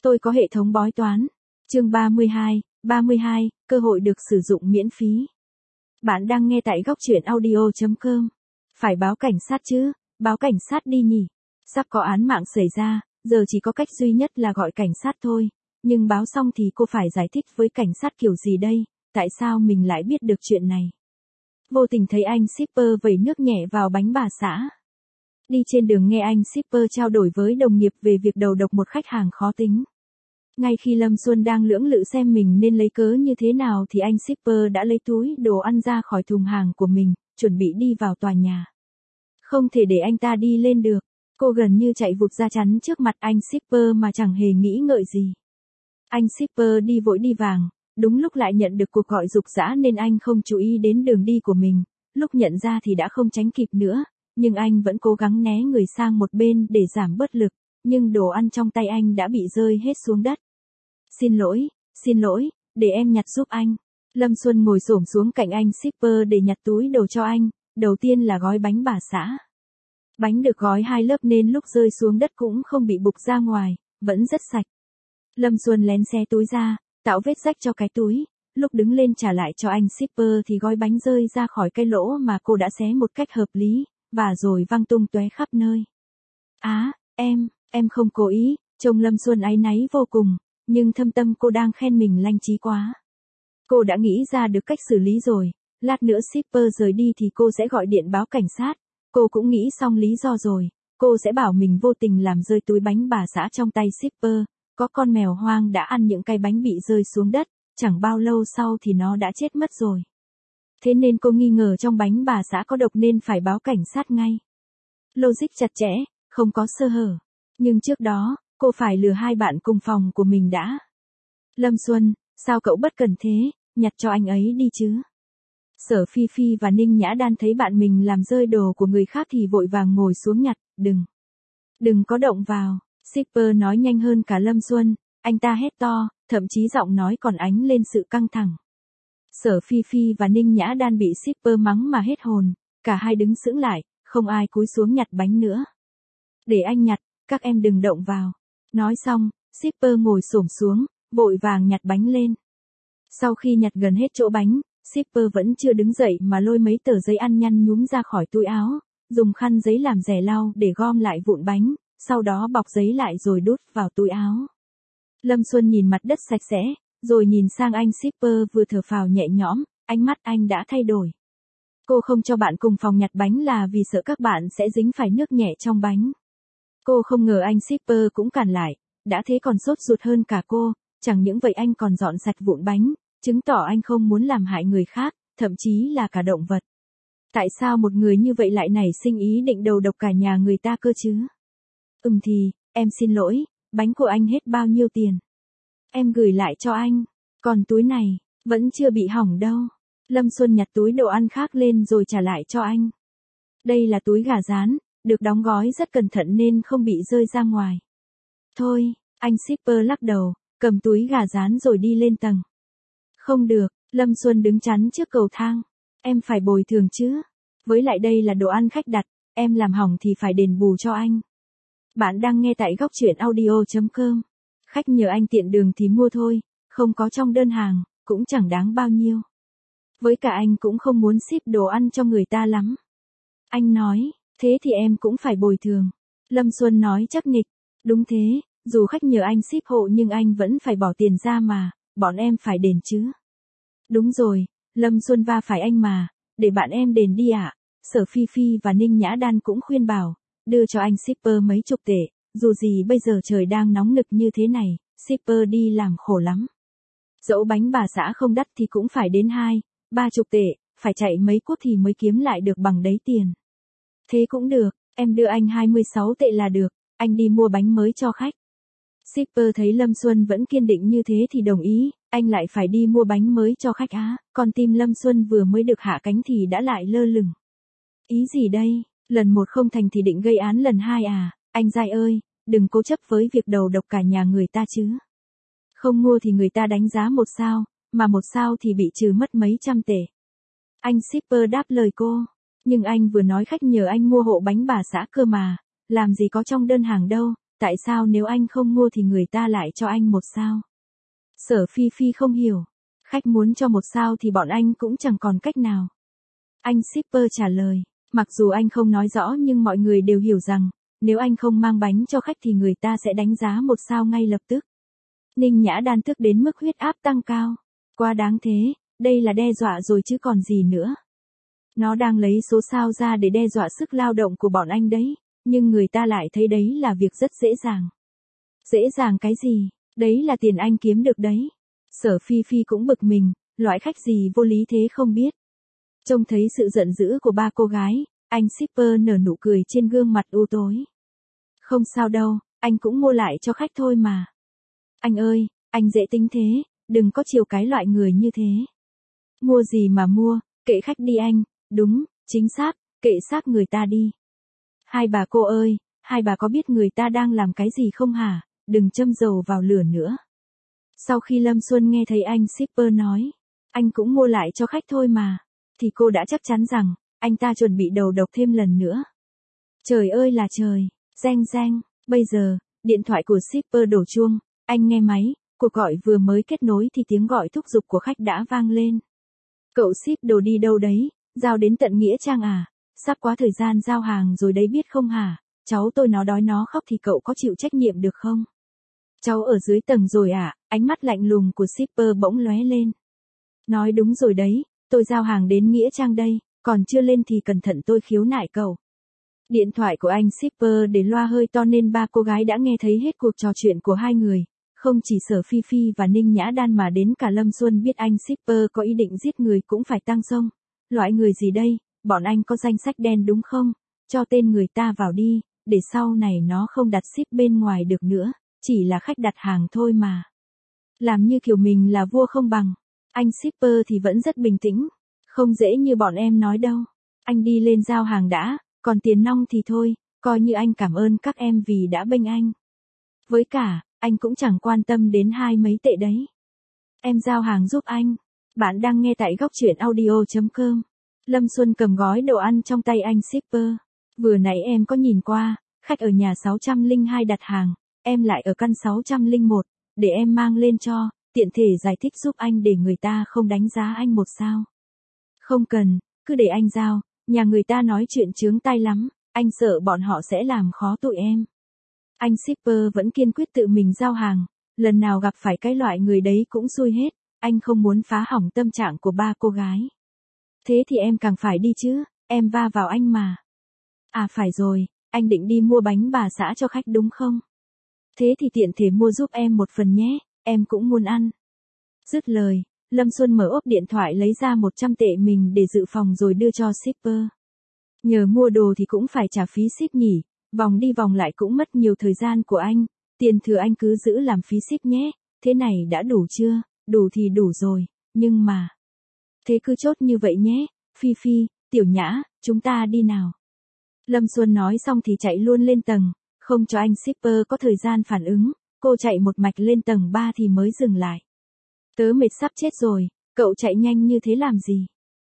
Tôi có hệ thống bói toán. Chương 32, cơ hội được sử dụng miễn phí. Bạn đang nghe tại góc truyện audio.com. Phải báo cảnh sát chứ, báo cảnh sát đi nhỉ. Sắp có án mạng xảy ra, giờ chỉ có cách duy nhất là gọi cảnh sát thôi. Nhưng báo xong thì cô phải giải thích với cảnh sát kiểu gì đây, tại sao mình lại biết được chuyện này. Vô tình thấy anh shipper vẩy nước nhẹ vào bánh bà xã. Đi trên đường nghe anh shipper trao đổi với đồng nghiệp về việc đầu độc một khách hàng khó tính. Ngay khi Lâm Xuân đang lưỡng lự xem mình nên lấy cớ như thế nào thì anh shipper đã lấy túi đồ ăn ra khỏi thùng hàng của mình, chuẩn bị đi vào tòa nhà. Không thể để anh ta đi lên được. Cô gần như chạy vụt ra chắn trước mặt anh shipper mà chẳng hề nghĩ ngợi gì. Anh shipper đi vội đi vàng, đúng lúc lại nhận được cuộc gọi giục giã nên anh không chú ý đến đường đi của mình. Lúc nhận ra thì đã không tránh kịp nữa, nhưng anh vẫn cố gắng né người sang một bên để giảm bớt lực, nhưng đồ ăn trong tay anh đã bị rơi hết xuống đất. Xin lỗi, để em nhặt giúp anh. Lâm Xuân ngồi xổm xuống cạnh anh shipper để nhặt túi đồ cho anh, đầu tiên là gói bánh bà xã. Bánh được gói 2 lớp nên lúc rơi xuống đất cũng không bị bục ra ngoài, vẫn rất sạch. Lâm Xuân lén xé túi ra, tạo vết rách cho cái túi, lúc đứng lên trả lại cho anh shipper thì gói bánh rơi ra khỏi cái lỗ mà cô đã xé một cách hợp lý, và rồi văng tung tóe khắp nơi. Em không cố ý, trông Lâm Xuân áy náy vô cùng, nhưng thâm tâm cô đang khen mình lanh trí quá. Cô đã nghĩ ra được cách xử lý rồi, lát nữa shipper rời đi thì cô sẽ gọi điện báo cảnh sát. Cô cũng nghĩ xong lý do rồi, cô sẽ bảo mình vô tình làm rơi túi bánh bà xã trong tay shipper, có con mèo hoang đã ăn những cái bánh bị rơi xuống đất, chẳng bao lâu sau thì nó đã chết mất rồi. Thế nên cô nghi ngờ trong bánh bà xã có độc nên phải báo cảnh sát ngay. Logic chặt chẽ, không có sơ hở. Nhưng trước đó, cô phải lừa 2 bạn cùng phòng của mình đã. Lâm Xuân, sao cậu bất cần thế, nhặt cho anh ấy đi chứ. Sở Phi Phi và Ninh Nhã Đan thấy bạn mình làm rơi đồ của người khác thì vội vàng ngồi xuống nhặt, đừng có động vào. Shipper nói nhanh hơn cả Lâm Xuân, anh ta hét to, thậm chí giọng nói còn ánh lên sự căng thẳng. Sở Phi Phi và Ninh Nhã Đan bị shipper mắng mà hết hồn, cả hai đứng sững lại, không ai cúi xuống nhặt bánh nữa. Để anh nhặt, các em đừng động vào. Nói xong, shipper ngồi xổm xuống, vội vàng nhặt bánh lên. Sau khi nhặt gần hết chỗ bánh, shipper vẫn chưa đứng dậy mà lôi mấy tờ giấy ăn nhăn nhúm ra khỏi túi áo, dùng khăn giấy làm rẻ lau để gom lại vụn bánh, sau đó bọc giấy lại rồi đút vào túi áo. Lâm Xuân nhìn mặt đất sạch sẽ, rồi nhìn sang anh shipper vừa thở phào nhẹ nhõm, ánh mắt anh đã thay đổi. Cô không cho bạn cùng phòng nhặt bánh là vì sợ các bạn sẽ dính phải nước nhẹ trong bánh. Cô không ngờ anh shipper cũng cản lại, đã thế còn sốt ruột hơn cả cô, chẳng những vậy anh còn dọn sạch vụn bánh, chứng tỏ anh không muốn làm hại người khác, thậm chí là cả động vật. Tại sao một người như vậy lại nảy sinh ý định đầu độc cả nhà người ta cơ chứ? Thì, em xin lỗi, bánh của anh hết bao nhiêu tiền? Em gửi lại cho anh, còn túi này, vẫn chưa bị hỏng đâu. Lâm Xuân nhặt túi đồ ăn khác lên rồi trả lại cho anh. Đây là túi gà rán, được đóng gói rất cẩn thận nên không bị rơi ra ngoài. Thôi, anh shipper lắc đầu, cầm túi gà rán rồi đi lên tầng. Không được, Lâm Xuân đứng chắn trước cầu thang. Em phải bồi thường chứ. Với lại đây là đồ ăn khách đặt, em làm hỏng thì phải đền bù cho anh. Bạn đang nghe tại góc truyện audio.com. Khách nhờ anh tiện đường thì mua thôi, không có trong đơn hàng, cũng chẳng đáng bao nhiêu. Với cả anh cũng không muốn ship đồ ăn cho người ta lắm. Anh nói, thế thì em cũng phải bồi thường. Lâm Xuân nói chắc nịch, đúng thế, dù khách nhờ anh ship hộ nhưng anh vẫn phải bỏ tiền ra mà, bọn em phải đền chứ. Đúng rồi, Lâm Xuân va phải anh mà, để bạn em đền đi ạ. Sở Phi Phi và Ninh Nhã Đan cũng khuyên bảo, đưa cho anh shipper mấy chục tệ, dù gì bây giờ trời đang nóng nực như thế này, shipper đi làm khổ lắm. Dẫu bánh bà xã không đắt thì cũng phải đến 20-30 tệ, phải chạy mấy cuốc thì mới kiếm lại được bằng đấy tiền. Thế cũng được, em đưa anh 26 tệ là được, anh đi mua bánh mới cho khách. Shipper thấy Lâm Xuân vẫn kiên định như thế thì đồng ý, anh lại phải đi mua bánh mới cho khách á, còn tim Lâm Xuân vừa mới được hạ cánh thì đã lại lơ lửng. Ý gì đây, lần 1 không thành thì định gây án lần 2 à, anh giai ơi, đừng cố chấp với việc đầu độc cả nhà người ta chứ. Không mua thì người ta đánh giá 1 sao, mà 1 sao thì bị trừ mất mấy trăm tệ. Anh shipper đáp lời cô, nhưng anh vừa nói khách nhờ anh mua hộ bánh bà xã cơ mà, làm gì có trong đơn hàng đâu, tại sao nếu anh không mua thì người ta lại cho anh 1 sao? Sở Phi Phi không hiểu. Khách muốn cho 1 sao thì bọn anh cũng chẳng còn cách nào. Anh shipper trả lời, mặc dù anh không nói rõ nhưng mọi người đều hiểu rằng, nếu anh không mang bánh cho khách thì người ta sẽ đánh giá 1 sao ngay lập tức. Ninh Nhã Đan tức đến mức huyết áp tăng cao. Quá đáng thế, đây là đe dọa rồi chứ còn gì nữa. Nó đang lấy số sao ra để đe dọa sức lao động của bọn anh đấy, nhưng người ta lại thấy đấy là việc rất dễ dàng. Dễ dàng cái gì, đấy là tiền anh kiếm được đấy. Sở Phi Phi cũng bực mình, loại khách gì vô lý thế không biết. Trông thấy sự giận dữ của ba cô gái, anh shipper nở nụ cười trên gương mặt u tối. Không sao đâu, anh cũng mua lại cho khách thôi mà. Anh ơi, anh dễ tính thế, đừng có chiều cái loại người như thế. Mua gì mà mua, kệ khách đi anh, đúng, chính xác, kệ xác người ta đi. Hai bà cô ơi, hai bà có biết người ta đang làm cái gì không hả, đừng châm dầu vào lửa nữa. Sau khi Lâm Xuân nghe thấy anh shipper nói, anh cũng mua lại cho khách thôi mà, thì cô đã chắc chắn rằng, anh ta chuẩn bị đầu độc thêm lần nữa. Trời ơi là trời, reng reng, bây giờ, điện thoại của shipper đổ chuông, anh nghe máy, cuộc gọi vừa mới kết nối thì tiếng gọi thúc giục của khách đã vang lên. Cậu ship đồ đi đâu đấy, giao đến tận Nghĩa Trang à, sắp quá thời gian giao hàng rồi đấy biết không hả, cháu tôi nó đói nó khóc thì cậu có chịu trách nhiệm được không? Cháu ở dưới tầng rồi à, ánh mắt lạnh lùng của shipper bỗng lóe lên. Nói đúng rồi đấy, tôi giao hàng đến Nghĩa Trang đây, còn chưa lên thì cẩn thận tôi khiếu nại cậu. Điện thoại của anh shipper để loa hơi to nên ba cô gái đã nghe thấy hết cuộc trò chuyện của hai người. Không chỉ Sở Phi Phi và Ninh Nhã Đan mà đến cả Lâm Xuân biết anh shipper có ý định giết người cũng phải tăng xông. Loại người gì đây, bọn anh có danh sách đen đúng không? Cho tên người ta vào đi, để sau này nó không đặt ship bên ngoài được nữa, chỉ là khách đặt hàng thôi mà. Làm như kiểu mình là vua không bằng. Anh shipper thì vẫn rất bình tĩnh, không dễ như bọn em nói đâu. Anh đi lên giao hàng đã, còn tiền nong thì thôi, coi như anh cảm ơn các em vì đã bênh anh. Với cả, anh cũng chẳng quan tâm đến hai mấy tệ đấy. Em giao hàng giúp anh. Bạn đang nghe tại góc truyện audio.com. Lâm Xuân cầm gói đồ ăn trong tay anh shipper. Vừa nãy em có nhìn qua, khách ở nhà 602 đặt hàng, em lại ở căn 601, để em mang lên cho, tiện thể giải thích giúp anh để người ta không đánh giá anh 1 sao. Không cần, cứ để anh giao, nhà người ta nói chuyện chướng tai lắm, anh sợ bọn họ sẽ làm khó tụi em. Anh shipper vẫn kiên quyết tự mình giao hàng, lần nào gặp phải cái loại người đấy cũng xui hết, anh không muốn phá hỏng tâm trạng của ba cô gái. Thế thì em càng phải đi chứ, em va vào anh mà. À phải rồi, anh định đi mua bánh bà xã cho khách đúng không? Thế thì tiện thể mua giúp em 1 phần nhé, em cũng muốn ăn. Dứt lời, Lâm Xuân mở ốp điện thoại lấy ra 100 tệ mình để dự phòng rồi đưa cho shipper. Nhờ mua đồ thì cũng phải trả phí ship nhỉ, vòng đi vòng lại cũng mất nhiều thời gian của anh, tiền thừa anh cứ giữ làm phí ship nhé, thế này đã đủ chưa? Đủ thì đủ rồi, nhưng mà... Thế cứ chốt như vậy nhé, Phi Phi, Tiểu Nhã, chúng ta đi nào. Lâm Xuân nói xong thì chạy luôn lên tầng, không cho anh shipper có thời gian phản ứng, cô chạy một mạch lên tầng 3 thì mới dừng lại. Tớ mệt sắp chết rồi, cậu chạy nhanh như thế làm gì?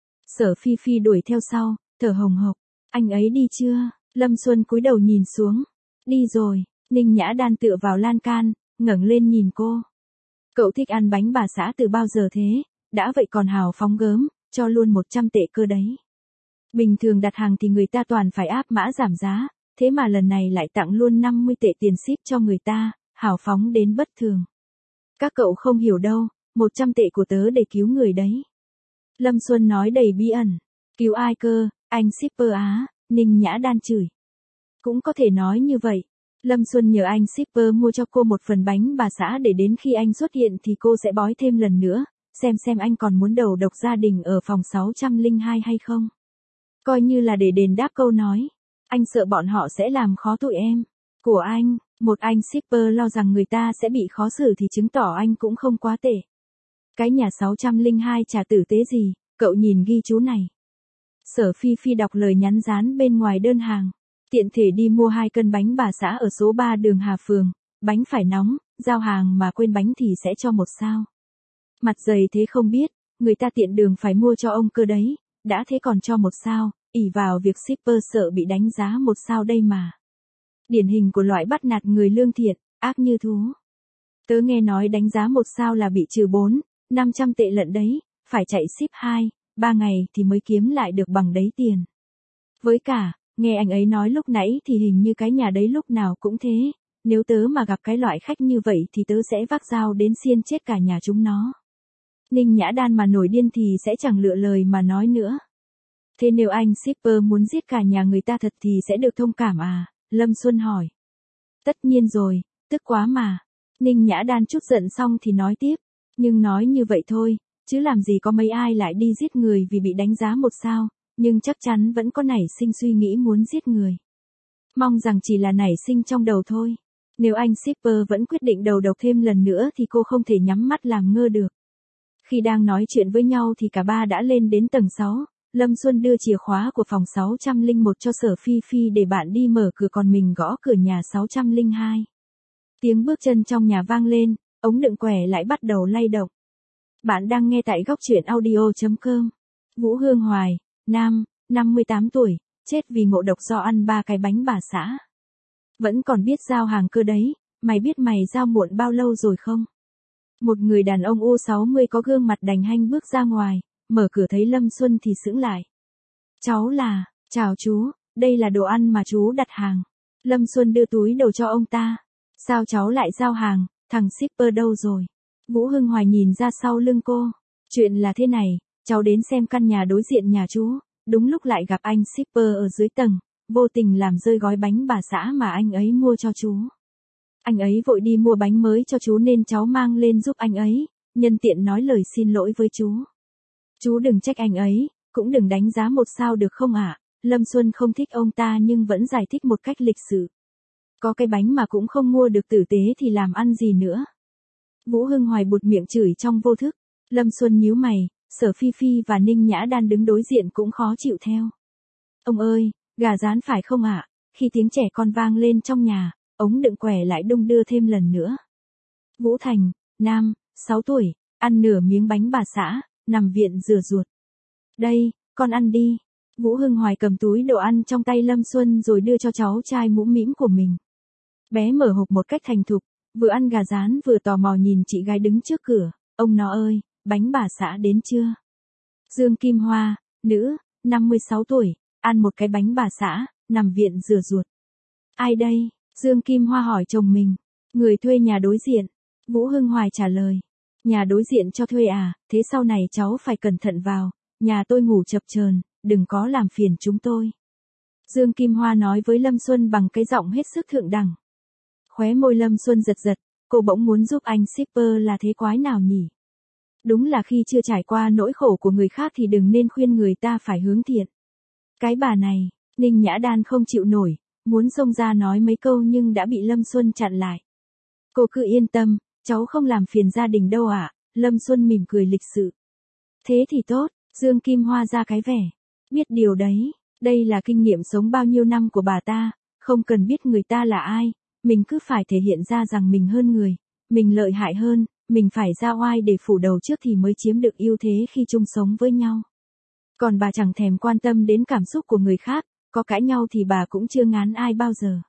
Sở Phi Phi đuổi theo sau, thở hồng hộc, anh ấy đi chưa? Lâm Xuân cúi đầu nhìn xuống, đi rồi, Ninh Nhã Đan tựa vào lan can, ngẩng lên nhìn cô. Cậu thích ăn bánh bà xã từ bao giờ thế, đã vậy còn hào phóng gớm, cho luôn 100 tệ cơ đấy. Bình thường đặt hàng thì người ta toàn phải áp mã giảm giá, thế mà lần này lại tặng luôn 50 tệ tiền ship cho người ta, hào phóng đến bất thường. Các cậu không hiểu đâu, 100 tệ của tớ để cứu người đấy. Lâm Xuân nói đầy bí ẩn, cứu ai cơ, anh shipper á, Ninh Nhã Đan chửi. Cũng có thể nói như vậy. Lâm Xuân nhờ anh shipper mua cho cô 1 phần bánh bà xã để đến khi anh xuất hiện thì cô sẽ bói thêm lần nữa, xem anh còn muốn đầu độc gia đình ở phòng 602 hay không. Coi như là để đền đáp câu nói. Anh sợ bọn họ sẽ làm khó tụi em. Của anh, một anh shipper lo rằng người ta sẽ bị khó xử thì chứng tỏ anh cũng không quá tệ. Cái nhà 602 chả tử tế gì, cậu nhìn ghi chú này. Sở Phi Phi đọc lời nhắn dán bên ngoài đơn hàng. Tiện thể đi mua 2 cân bánh bà xã ở số 3 đường Hà Phường, bánh phải nóng, giao hàng mà quên bánh thì sẽ cho 1 sao. Mặt dày thế không biết, người ta tiện đường phải mua cho ông cơ đấy, đã thế còn cho 1 sao, ỷ vào việc shipper sợ bị đánh giá 1 sao đây mà. Điển hình của loại bắt nạt người lương thiện, ác như thú. Tớ nghe nói đánh giá 1 sao là bị trừ 400-500 tệ lận đấy, phải chạy ship 2-3 ngày thì mới kiếm lại được bằng đấy tiền. Với cả, nghe anh ấy nói lúc nãy thì hình như cái nhà đấy lúc nào cũng thế, nếu tớ mà gặp cái loại khách như vậy thì tớ sẽ vác dao đến xiên chết cả nhà chúng nó. Ninh Nhã Đan mà nổi điên thì sẽ chẳng lựa lời mà nói nữa. Thế nếu anh shipper muốn giết cả nhà người ta thật thì sẽ được thông cảm à? Lâm Xuân hỏi. Tất nhiên rồi, tức quá mà. Ninh Nhã Đan chút giận xong thì nói tiếp. Nhưng nói như vậy thôi, chứ làm gì có mấy ai lại đi giết người vì bị đánh giá 1 sao, nhưng chắc chắn vẫn có nảy sinh suy nghĩ muốn giết người. Mong rằng chỉ là nảy sinh trong đầu thôi. Nếu anh shipper vẫn quyết định đầu độc thêm lần nữa thì cô không thể nhắm mắt làm ngơ được. Khi đang nói chuyện với nhau thì cả ba đã lên đến tầng 6. Lâm Xuân đưa chìa khóa của phòng 601 cho Sở Phi Phi để bạn đi mở cửa, còn mình gõ cửa nhà 602. Tiếng bước chân trong nhà vang lên, ống đựng quẻ lại bắt đầu lay động. Bạn đang nghe tại góc truyện audio.com. Vũ Hương Hoài, nam, 58 tuổi, chết vì ngộ độc do ăn 3 cái bánh bà xã. Vẫn còn biết giao hàng cơ đấy, mày biết mày giao muộn bao lâu rồi không? Một người đàn ông U60 có gương mặt đành hanh bước ra ngoài, mở cửa thấy Lâm Xuân thì sững lại. Chào chú, đây là đồ ăn mà chú đặt hàng. Lâm Xuân đưa túi đồ cho ông ta. Sao cháu lại giao hàng, thằng shipper đâu rồi? Vũ Hưng Hoài nhìn ra sau lưng cô. Chuyện là thế này, cháu đến xem căn nhà đối diện nhà chú, đúng lúc lại gặp anh shipper ở dưới tầng, vô tình làm rơi gói bánh bà xã mà anh ấy mua cho chú. Anh ấy vội đi mua bánh mới cho chú nên cháu mang lên giúp anh ấy, nhân tiện nói lời xin lỗi với chú. Chú đừng trách anh ấy, cũng đừng đánh giá 1 sao được không ạ? Lâm Xuân không thích ông ta nhưng vẫn giải thích một cách lịch sự. Có cái bánh mà cũng không mua được tử tế thì làm ăn gì nữa. Vũ Hưng Hoài buột miệng chửi trong vô thức. Lâm Xuân nhíu mày, Sở Phi Phi và Ninh Nhã Đan đứng đối diện cũng khó chịu theo. Ông ơi, gà rán phải không ạ? Khi tiếng trẻ con vang lên trong nhà, ống đựng quẻ lại đung đưa thêm lần nữa. Vũ Thành, nam, 6 tuổi, ăn nửa miếng bánh bà xã, nằm viện rửa ruột. Đây, con ăn đi. Vũ Hưng Hoài cầm túi đồ ăn trong tay Lâm Xuân rồi đưa cho cháu trai mũm mĩm của mình. Bé mở hộp một cách thành thục, vừa ăn gà rán vừa tò mò nhìn chị gái đứng trước cửa. Ông nó ơi, bánh bà xã đến chưa? Dương Kim Hoa, nữ, 56 tuổi, ăn một cái bánh bà xã, nằm viện rửa ruột. Ai đây? Dương Kim Hoa hỏi chồng mình. Người thuê nhà đối diện. Vũ Hưng Hoài trả lời. Nhà đối diện cho thuê à, thế sau này cháu phải cẩn thận vào, nhà tôi ngủ chập chờn, đừng có làm phiền chúng tôi. Dương Kim Hoa nói với Lâm Xuân bằng cái giọng hết sức thượng đẳng. Khóe môi Lâm Xuân giật giật, cô bỗng muốn giúp anh shipper là thế quái nào nhỉ? Đúng là khi chưa trải qua nỗi khổ của người khác thì đừng nên khuyên người ta phải hướng thiện. Cái bà này, Ninh Nhã Đan không chịu nổi, muốn xông ra nói mấy câu nhưng đã bị Lâm Xuân chặn lại. Cô cứ yên tâm, cháu không làm phiền gia đình đâu ạ. Lâm Xuân mỉm cười lịch sự. Thế thì tốt, Dương Kim Hoa ra cái vẻ. Biết điều đấy, đây là kinh nghiệm sống bao nhiêu năm của bà ta, không cần biết người ta là ai, mình cứ phải thể hiện ra rằng mình hơn người, mình lợi hại hơn, mình phải ra oai để phủ đầu trước thì mới chiếm được ưu thế khi chung sống với nhau. Còn bà chẳng thèm quan tâm đến cảm xúc của người khác, có cãi nhau thì bà cũng chưa ngán ai bao giờ.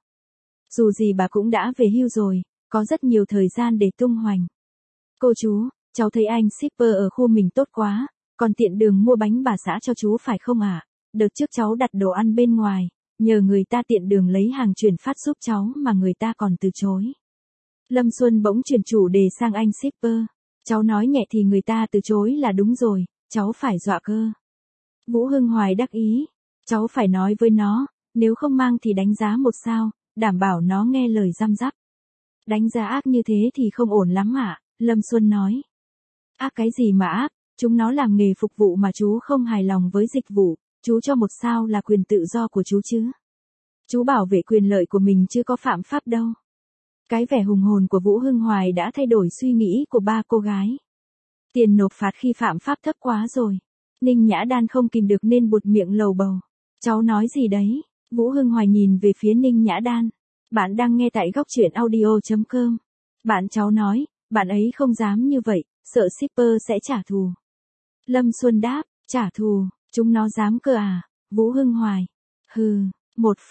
Dù gì bà cũng đã về hưu rồi, có rất nhiều thời gian để tung hoành. Cô chú, cháu thấy anh shipper ở khu mình tốt quá, còn tiện đường mua bánh bà xã cho chú phải không ạ? Đợt trước cháu đặt đồ ăn bên ngoài, nhờ người ta tiện đường lấy hàng chuyển phát giúp cháu mà người ta còn từ chối. Lâm Xuân bỗng chuyển chủ đề sang anh shipper. Cháu nói nhẹ thì người ta từ chối là đúng rồi, cháu phải dọa cơ. Vũ Hưng Hoài đắc ý. Cháu phải nói với nó, nếu không mang thì đánh giá 1 sao, đảm bảo nó nghe lời răm rắp. Đánh giá ác như thế thì không ổn lắm ạ, Lâm Xuân nói. Ác cái gì mà ác, chúng nó làm nghề phục vụ mà chú không hài lòng với dịch vụ, chú cho 1 sao là quyền tự do của chú chứ. Chú bảo vệ quyền lợi của mình chứ có phạm pháp đâu. Cái vẻ hùng hồn của Vũ Hưng Hoài đã thay đổi suy nghĩ của ba cô gái. Tiền nộp phạt khi phạm pháp thấp quá rồi. Ninh Nhã Đan không kìm được nên buột miệng lầu bầu. Cháu nói gì đấy? Vũ Hưng Hoài nhìn về phía Ninh Nhã Đan. Bạn đang nghe tại góc truyện audio.com. Bạn cháu nói, bạn ấy không dám như vậy, sợ shipper sẽ trả thù. Lâm Xuân đáp, trả thù, chúng nó dám cơ à? Vũ Hưng Hoài. Hừ, một phát,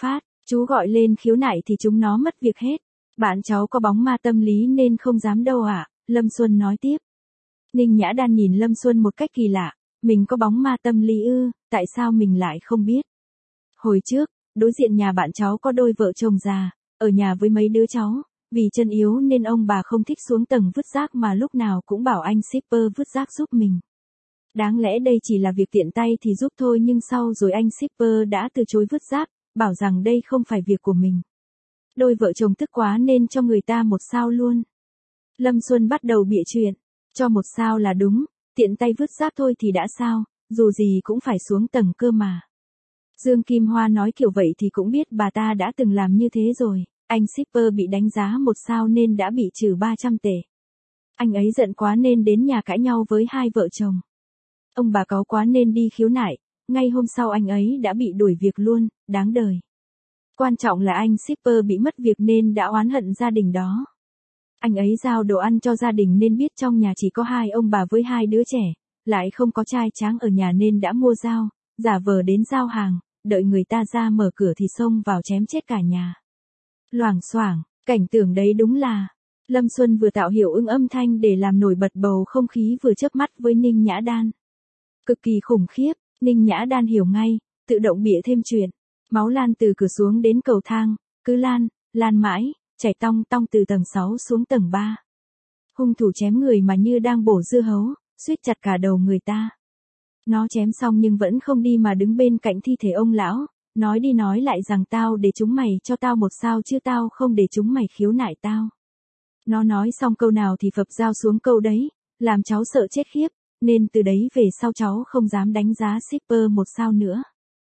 Chú gọi lên khiếu nại thì chúng nó mất việc hết. Bạn cháu có bóng ma tâm lý nên không dám đâu ạ, Lâm Xuân nói tiếp. Ninh Nhã Đan nhìn Lâm Xuân một cách kỳ lạ, mình có bóng ma tâm lý ư, tại sao mình lại không biết? Hồi trước, đối diện nhà bạn cháu có đôi vợ chồng già, ở nhà với mấy đứa cháu, vì chân yếu nên ông bà không thích xuống tầng vứt rác mà lúc nào cũng bảo anh shipper vứt rác giúp mình. Đáng lẽ đây chỉ là việc tiện tay thì giúp thôi nhưng sau rồi anh shipper đã từ chối vứt rác, bảo rằng đây không phải việc của mình. Đôi vợ chồng tức quá nên cho người ta 1 sao luôn. Lâm Xuân bắt đầu bịa chuyện, cho 1 sao là đúng, tiện tay vứt rác thôi thì đã sao, dù gì cũng phải xuống tầng cơ mà. Dương Kim Hoa nói kiểu vậy thì cũng biết bà ta đã từng làm như thế rồi, anh shipper bị đánh giá 1 sao nên đã bị trừ 300 tệ. Anh ấy giận quá nên đến nhà cãi nhau với hai vợ chồng. Ông bà cáu quá nên đi khiếu nại, ngay hôm sau anh ấy đã bị đuổi việc luôn, đáng đời. Quan trọng là anh shipper bị mất việc nên đã oán hận gia đình đó. Anh ấy giao đồ ăn cho gia đình nên biết trong nhà chỉ có 2 ông bà với 2 đứa trẻ, lại không có trai tráng ở nhà nên đã mua dao, giả vờ đến giao hàng, đợi người ta ra mở cửa thì xông vào chém chết cả nhà. Loảng xoảng, cảnh tượng đấy đúng là, Lâm Xuân vừa tạo hiệu ứng âm thanh để làm nổi bật bầu không khí vừa chớp mắt với Ninh Nhã Đan. Cực kỳ khủng khiếp, Ninh Nhã Đan hiểu ngay, tự động bịa thêm chuyện. Máu lan từ cửa xuống đến cầu thang, cứ lan mãi, chảy tong tong từ tầng 6 xuống tầng 3. Hung thủ chém người mà như đang bổ dưa hấu, suýt chặt cả đầu người ta. Nó chém xong nhưng vẫn không đi mà đứng bên cạnh thi thể ông lão, nói đi nói lại rằng tao để chúng mày cho tao 1 sao chứ tao không để chúng mày khiếu nại tao. Nó nói xong câu nào thì phập dao xuống câu đấy, làm cháu sợ chết khiếp, nên từ đấy về sau cháu không dám đánh giá shipper 1 sao nữa.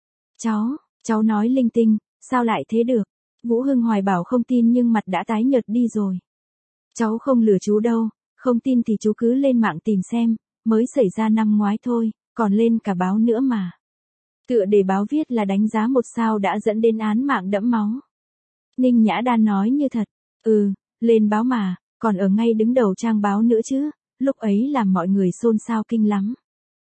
Cháu nói linh tinh, sao lại thế được? Vũ Hưng Hoài bảo không tin nhưng mặt đã tái nhợt đi rồi. Cháu không lừa chú đâu, không tin thì chú cứ lên mạng tìm xem, mới xảy ra năm ngoái thôi, còn lên cả báo nữa mà. Tựa đề báo viết là đánh giá 1 sao đã dẫn đến án mạng đẫm máu. Ninh Nhã Đan nói như thật, lên báo mà, còn ở ngay đứng đầu trang báo nữa chứ, lúc ấy làm mọi người xôn xao kinh lắm.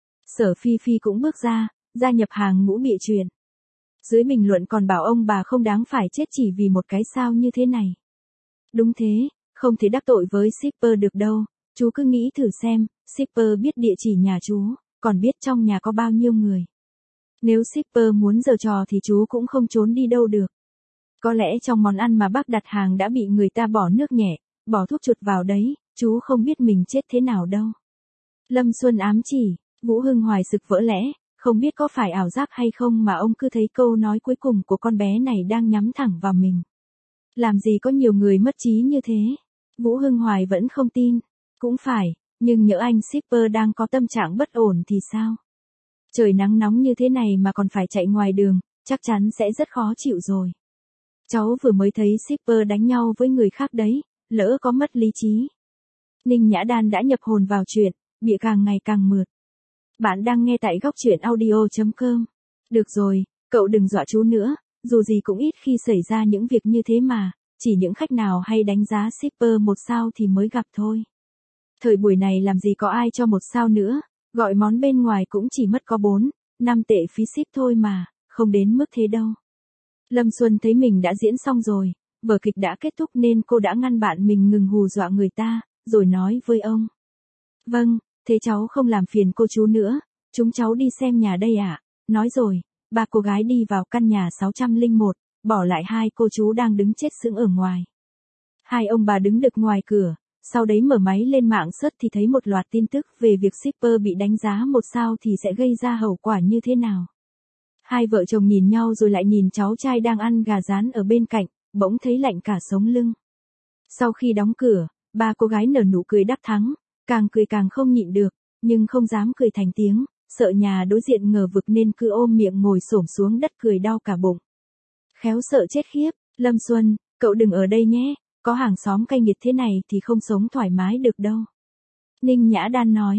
Sở Phi Phi cũng bước ra, gia nhập hàng ngũ bịa chuyện. Dưới bình luận còn bảo ông bà không đáng phải chết chỉ vì một cái sao như thế này. Đúng thế, không thể đắc tội với shipper được đâu, chú cứ nghĩ thử xem, shipper biết địa chỉ nhà chú, còn biết trong nhà có bao nhiêu người. Nếu shipper muốn giở trò thì chú cũng không trốn đi đâu được. Có lẽ trong món ăn mà bác đặt hàng đã bị người ta bỏ nước nhẹ, bỏ thuốc chuột vào đấy, chú không biết mình chết thế nào đâu. Lâm Xuân ám chỉ, Vũ Hưng Hoài sực vỡ lẽ, không biết có phải ảo giác hay không mà ông cứ thấy câu nói cuối cùng của con bé này đang nhắm thẳng vào mình. Làm gì có nhiều người mất trí như thế. Vũ Hưng Hoài vẫn không tin. Cũng phải, nhưng nhỡ anh shipper đang có tâm trạng bất ổn thì sao? Trời nắng nóng như thế này mà còn phải chạy ngoài đường, chắc chắn sẽ rất khó chịu rồi. Cháu vừa mới thấy shipper đánh nhau với người khác đấy, lỡ có mất lý trí. Ninh Nhã Đan đã nhập hồn vào chuyện, bịa càng ngày càng mượt. Bạn đang nghe tại góc truyện audio.com. Được rồi, cậu đừng dọa chú nữa, dù gì cũng ít khi xảy ra những việc như thế mà, chỉ những khách nào hay đánh giá shipper 1 sao thì mới gặp thôi. Thời buổi này làm gì có ai cho 1 sao nữa, gọi món bên ngoài cũng chỉ mất có 4-5 tệ phí ship thôi mà, không đến mức thế đâu. Lâm Xuân thấy mình đã diễn xong rồi, vở kịch đã kết thúc nên cô đã ngăn bạn mình ngừng hù dọa người ta, rồi nói với ông. Vâng, thế cháu không làm phiền cô chú nữa, chúng cháu đi xem nhà đây ạ. Nói rồi, ba cô gái đi vào căn nhà 601, bỏ lại hai cô chú đang đứng chết sững ở ngoài. Hai ông bà đứng đực ngoài cửa, sau đấy mở máy lên mạng search thì thấy một loạt tin tức về việc shipper bị đánh giá 1 sao thì sẽ gây ra hậu quả như thế nào. Hai vợ chồng nhìn nhau rồi lại nhìn cháu trai đang ăn gà rán ở bên cạnh, bỗng thấy lạnh cả sống lưng. Sau khi đóng cửa, ba cô gái nở nụ cười đắc thắng, càng cười càng không nhịn được, nhưng không dám cười thành tiếng, sợ nhà đối diện ngờ vực nên cứ ôm miệng ngồi xổm xuống đất cười đau cả bụng. Khéo sợ chết khiếp, Lâm Xuân, cậu đừng ở đây nhé, có hàng xóm cay nghiệt thế này thì không sống thoải mái được đâu. Ninh Nhã Đan nói,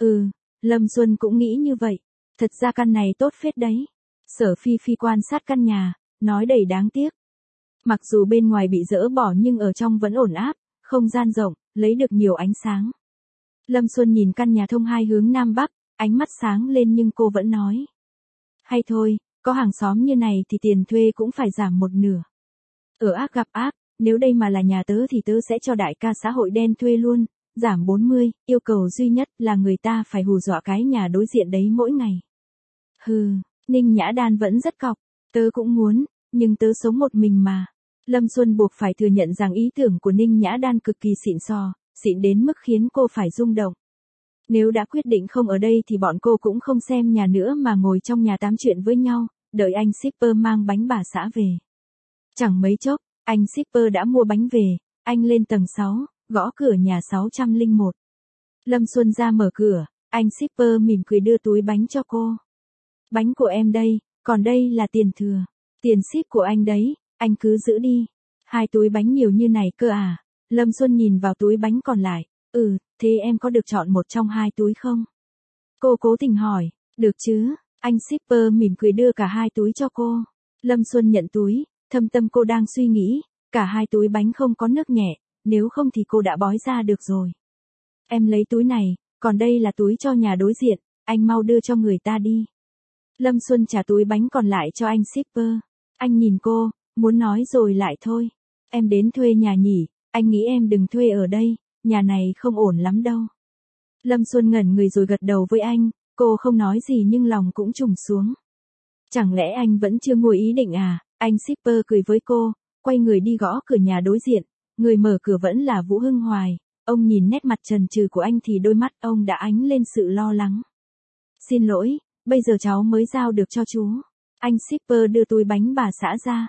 Lâm Xuân cũng nghĩ như vậy, thật ra căn này tốt phết đấy. Sở Phi Phi quan sát căn nhà, nói đầy đáng tiếc. Mặc dù bên ngoài bị dỡ bỏ nhưng ở trong vẫn ổn áp, không gian rộng, lấy được nhiều ánh sáng. Lâm Xuân nhìn căn nhà thông hai hướng Nam Bắc, ánh mắt sáng lên nhưng cô vẫn nói. Hay thôi, có hàng xóm như này thì tiền thuê cũng phải giảm 1/2. Ở ác gặp ác, nếu đây mà là nhà tớ thì tớ sẽ cho đại ca xã hội đen thuê luôn, giảm 40, yêu cầu duy nhất là người ta phải hù dọa cái nhà đối diện đấy mỗi ngày. Hừ, Ninh Nhã Đan vẫn rất cọc, tớ cũng muốn, nhưng tớ sống một mình mà. Lâm Xuân buộc phải thừa nhận rằng ý tưởng của Ninh Nhã Đan cực kỳ xịn sò, xịn đến mức khiến cô phải rung động. Nếu đã quyết định không ở đây thì bọn cô cũng không xem nhà nữa mà ngồi trong nhà tám chuyện với nhau, đợi anh shipper mang bánh bà xã về. Chẳng mấy chốc, anh shipper đã mua bánh về, anh lên tầng 6, gõ cửa nhà 601. Lâm Xuân ra mở cửa, anh shipper mỉm cười đưa túi bánh cho cô. Bánh của em đây, còn đây là tiền thừa. Tiền ship của anh đấy, anh cứ giữ đi. 2 túi bánh nhiều như này cơ à? Lâm Xuân nhìn vào túi bánh còn lại. Thế em có được chọn một trong 2 túi không? Cô cố tình hỏi. Được chứ, anh shipper mỉm cười đưa cả 2 túi cho cô. Lâm Xuân nhận túi, thâm tâm cô đang suy nghĩ, cả 2 túi bánh không có nước nhẹ, nếu không thì cô đã bói ra được rồi. Em lấy túi này, còn đây là túi cho nhà đối diện, anh mau đưa cho người ta đi. Lâm Xuân trả túi bánh còn lại cho anh shipper. Anh nhìn cô, muốn nói rồi lại thôi. Em đến thuê nhà nhỉ, anh nghĩ em đừng thuê ở đây, nhà này không ổn lắm đâu. Lâm Xuân ngẩn người rồi gật đầu với anh, cô không nói gì nhưng lòng cũng trùng xuống. Chẳng lẽ anh vẫn chưa nguôi ý định à? Anh shipper cười với cô, quay người đi gõ cửa nhà đối diện, người mở cửa vẫn là Vũ Hưng Hoài. Ông nhìn nét mặt trần trừ của anh thì đôi mắt ông đã ánh lên sự lo lắng. Xin lỗi, bây giờ cháu mới giao được cho chú. Anh shipper đưa túi bánh bà xã ra.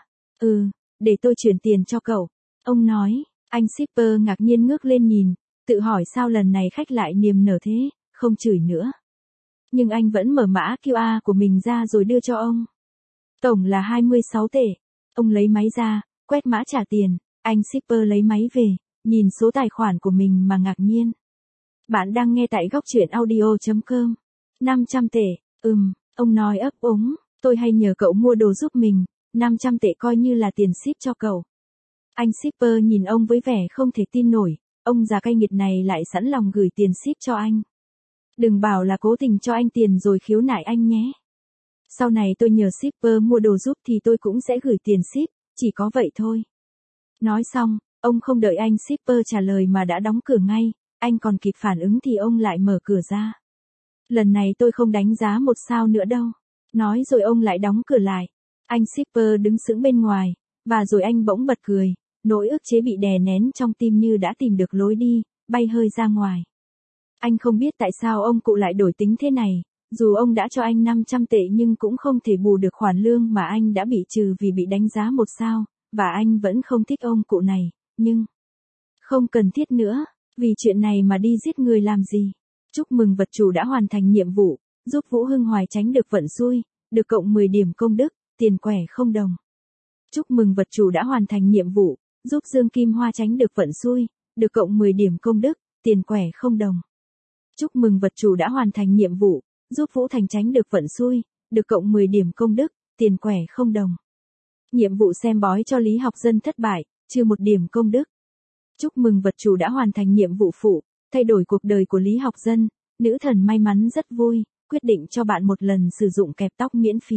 Để tôi chuyển tiền cho cậu. Ông nói, anh shipper ngạc nhiên ngước lên nhìn, tự hỏi sao lần này khách lại niềm nở thế, không chửi nữa. Nhưng anh vẫn mở mã QR của mình ra rồi đưa cho ông. Tổng là 26 tệ. Ông lấy máy ra, quét mã trả tiền, anh shipper lấy máy về, nhìn số tài khoản của mình mà ngạc nhiên. Bạn đang nghe tại góc truyện audio.com. 500 tệ, ông nói ấp úng, tôi hay nhờ cậu mua đồ giúp mình, 500 tệ coi như là tiền ship cho cậu. Anh shipper nhìn ông với vẻ không thể tin nổi, ông già cay nghiệt này lại sẵn lòng gửi tiền ship cho anh. Đừng bảo là cố tình cho anh tiền rồi khiếu nại anh nhé. Sau này tôi nhờ shipper mua đồ giúp thì tôi cũng sẽ gửi tiền ship, chỉ có vậy thôi. Nói xong, ông không đợi anh shipper trả lời mà đã đóng cửa ngay, anh còn kịp phản ứng thì ông lại mở cửa ra. Lần này tôi không đánh giá 1 sao nữa đâu. Nói rồi ông lại đóng cửa lại. Anh shipper đứng sững bên ngoài, và rồi anh bỗng bật cười, nỗi ức chế bị đè nén trong tim như đã tìm được lối đi, bay hơi ra ngoài. Anh không biết tại sao ông cụ lại đổi tính thế này, dù ông đã cho anh 500 tệ nhưng cũng không thể bù được khoản lương mà anh đã bị trừ vì bị đánh giá 1 sao, và anh vẫn không thích ông cụ này, nhưng không cần thiết nữa, vì chuyện này mà đi giết người làm gì. Chúc mừng vật chủ đã hoàn thành nhiệm vụ, giúp Vũ Hưng Hoài tránh được vận xui, được cộng 10 điểm công đức, tiền quẻ không đồng. Chúc mừng vật chủ đã hoàn thành nhiệm vụ, giúp Dương Kim Hoa tránh được vận xui, được cộng 10 điểm công đức, tiền quẻ không đồng. Chúc mừng vật chủ đã hoàn thành nhiệm vụ, giúp Vũ Thành tránh được vận xui, được cộng 10 điểm công đức, tiền quẻ không đồng. Nhiệm vụ xem bói cho Lý Học Dân thất bại, trừ 1 điểm công đức. Chúc mừng vật chủ đã hoàn thành nhiệm vụ phụ, thay đổi cuộc đời của Lý Học Dân, nữ thần may mắn rất vui, quyết định cho bạn một lần sử dụng kẹp tóc miễn phí.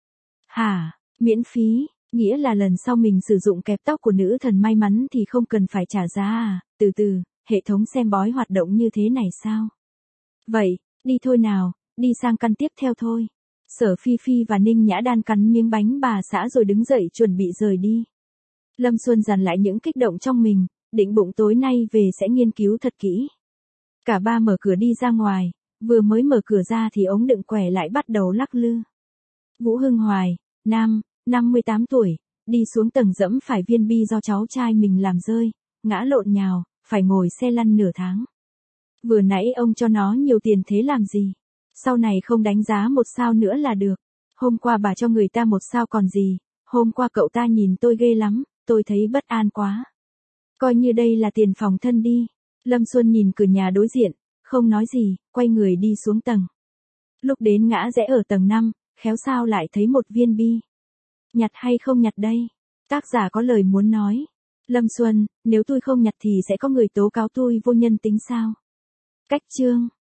Hả, miễn phí, nghĩa là lần sau mình sử dụng kẹp tóc của nữ thần may mắn thì không cần phải trả giá à? Từ từ, hệ thống xem bói hoạt động như thế này sao? Vậy, đi thôi nào, đi sang căn tiếp theo thôi. Sở Phi Phi và Ninh Nhã Đan cắn miếng bánh bà xã rồi đứng dậy chuẩn bị rời đi. Lâm Xuân dằn lại những kích động trong mình, định bụng tối nay về sẽ nghiên cứu thật kỹ. Cả ba mở cửa đi ra ngoài, vừa mới mở cửa ra thì ống đựng quẻ lại bắt đầu lắc lư. Vũ Hưng Hoài, nam, 58 tuổi, đi xuống tầng dẫm phải viên bi do cháu trai mình làm rơi, ngã lộn nhào, phải ngồi xe lăn nửa tháng. Vừa nãy ông cho nó nhiều tiền thế làm gì? Sau này không đánh giá 1 sao nữa là được. Hôm qua bà cho người ta 1 sao còn gì, hôm qua cậu ta nhìn tôi ghê lắm, tôi thấy bất an quá. Coi như đây là tiền phòng thân đi. Lâm Xuân nhìn cửa nhà đối diện, không nói gì, quay người đi xuống tầng. Lúc đến ngã rẽ ở tầng 5, khéo sao lại thấy một viên bi. Nhặt hay không nhặt đây? Tác giả có lời muốn nói. Lâm Xuân, nếu tôi không nhặt thì sẽ có người tố cáo tôi vô nhân tính sao? Cách chương